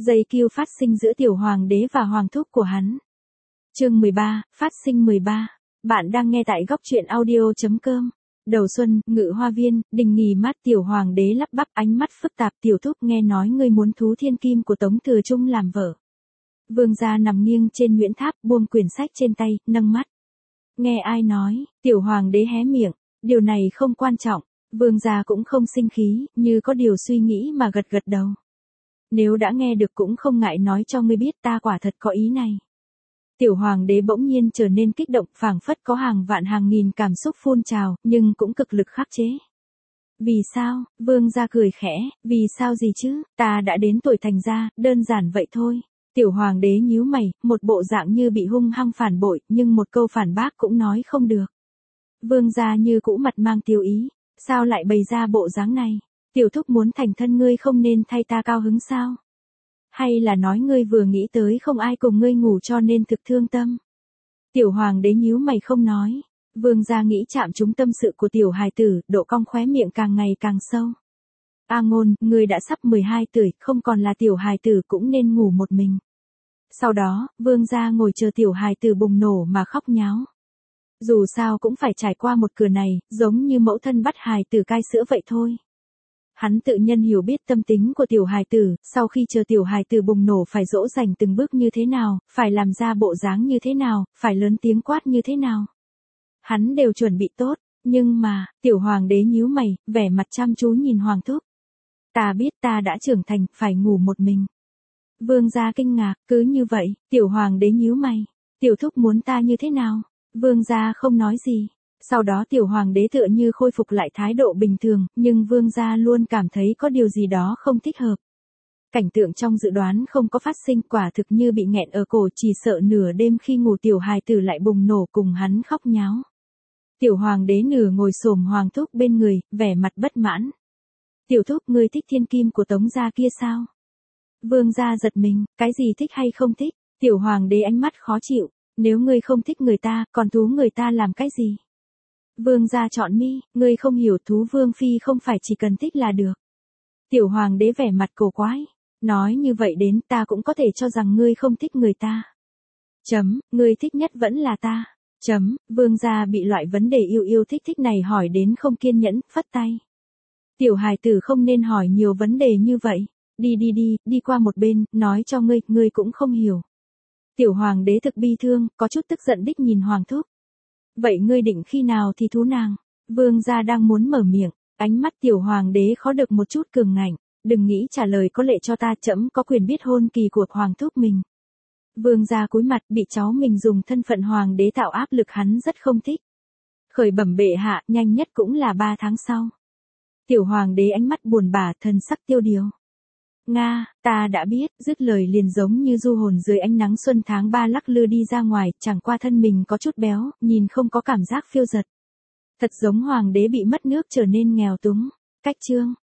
Dây cue phát sinh giữa tiểu hoàng đế và hoàng thúc của hắn. Chương 13, phát sinh 13. Bạn đang nghe tại góc truyện audio.com. Đầu xuân, Ngự Hoa Viên, đình nghỉ mát, tiểu hoàng đế lắp bắp, ánh mắt phức tạp. Tiểu thúc, nghe nói ngươi muốn thú thiên kim của Tống Thừa Trung làm vợ. Vương gia nằm nghiêng trên Nguyễn Tháp, buông quyển sách trên tay, nâng mắt. Nghe ai nói? Tiểu hoàng đế hé miệng. Điều này không quan trọng. Vương gia cũng không sinh khí, như có điều suy nghĩ mà gật gật đầu. Nếu đã nghe được cũng không ngại nói cho ngươi biết, ta quả thật có ý này. Tiểu hoàng đế bỗng nhiên trở nên kích động, phảng phất có hàng vạn hàng nghìn cảm xúc phun trào, nhưng cũng cực lực khắc chế. Vì sao? Vương gia cười khẽ, vì sao gì chứ, ta đã đến tuổi thành gia, đơn giản vậy thôi. Tiểu hoàng đế nhíu mày, một bộ dạng như bị hung hăng phản bội, nhưng một câu phản bác cũng nói không được. Vương gia như cũ mặt mang tiêu ý, sao lại bày ra bộ dáng này? Tiểu thúc muốn thành thân ngươi không nên thay ta cao hứng sao? Hay là nói ngươi vừa nghĩ tới không ai cùng ngươi ngủ cho nên thực thương tâm? Tiểu hoàng đế nhíu mày không nói. Vương gia nghĩ chạm trúng tâm sự của tiểu hài tử, độ cong khóe miệng càng ngày càng sâu. A Ngôn, ngươi đã sắp 12 tuổi, không còn là tiểu hài tử cũng nên ngủ một mình. Sau đó, vương gia ngồi chờ tiểu hài tử bùng nổ mà khóc nháo. Dù sao cũng phải trải qua một cửa này, giống như mẫu thân bắt hài tử cai sữa vậy thôi. Hắn tự nhân hiểu biết tâm tính của tiểu hài tử, sau khi chờ tiểu hài tử bùng nổ phải dỗ dành từng bước như thế nào, phải làm ra bộ dáng như thế nào, phải lớn tiếng quát như thế nào. Hắn đều chuẩn bị tốt, nhưng mà, tiểu hoàng đế nhíu mày, vẻ mặt chăm chú nhìn hoàng thúc. Ta biết ta đã trưởng thành, phải ngủ một mình. Vương gia kinh ngạc, cứ như vậy, tiểu hoàng đế nhíu mày. Tiểu thúc muốn ta như thế nào? Vương gia không nói gì. Sau đó tiểu hoàng đế tựa như khôi phục lại thái độ bình thường, nhưng vương gia luôn cảm thấy có điều gì đó không thích hợp. Cảnh tượng trong dự đoán không có phát sinh, quả thực như bị nghẹn ở cổ, chỉ sợ nửa đêm khi ngủ tiểu hài tử lại bùng nổ cùng hắn khóc nháo. Tiểu hoàng đế nửa ngồi xổm hoàng thúc bên người, vẻ mặt bất mãn. Tiểu thúc, ngươi thích thiên kim của Tống gia kia sao? Vương gia giật mình, cái gì thích hay không thích? Tiểu hoàng đế ánh mắt khó chịu, nếu ngươi không thích người ta, còn thú người ta làm cái gì? Vương gia chọn mi, ngươi không hiểu, thú vương phi không phải chỉ cần thích là được. Tiểu hoàng đế vẻ mặt cổ quái, nói như vậy đến ta cũng có thể cho rằng ngươi không thích người ta. Ngươi thích nhất vẫn là ta. Vương gia bị loại vấn đề yêu thích này hỏi đến không kiên nhẫn, phất tay. Tiểu hài tử không nên hỏi nhiều vấn đề như vậy, đi qua một bên, nói cho ngươi cũng không hiểu. Tiểu hoàng đế thực bi thương, có chút tức giận đích nhìn hoàng thúc. Vậy ngươi định khi nào thì thú nàng? Vương gia đang muốn mở miệng, ánh mắt tiểu hoàng đế khó được một chút cường ngạnh, đừng nghĩ trả lời có lệ cho ta, trẫm có quyền biết hôn kỳ của hoàng thúc mình. Vương gia cúi mặt, bị cháu mình dùng thân phận hoàng đế tạo áp lực hắn rất không thích. Khởi bẩm bệ hạ, nhanh nhất cũng là 3 tháng sau. Tiểu hoàng đế ánh mắt buồn bã, thần sắc tiêu điều. Nga, ta đã biết, dứt lời liền giống như du hồn dưới ánh nắng xuân tháng 3 lắc lư đi ra ngoài, chẳng qua thân mình có chút béo, nhìn không có cảm giác phiêu dật. Thật giống hoàng đế bị mất nước trở nên nghèo túng. Cách chương,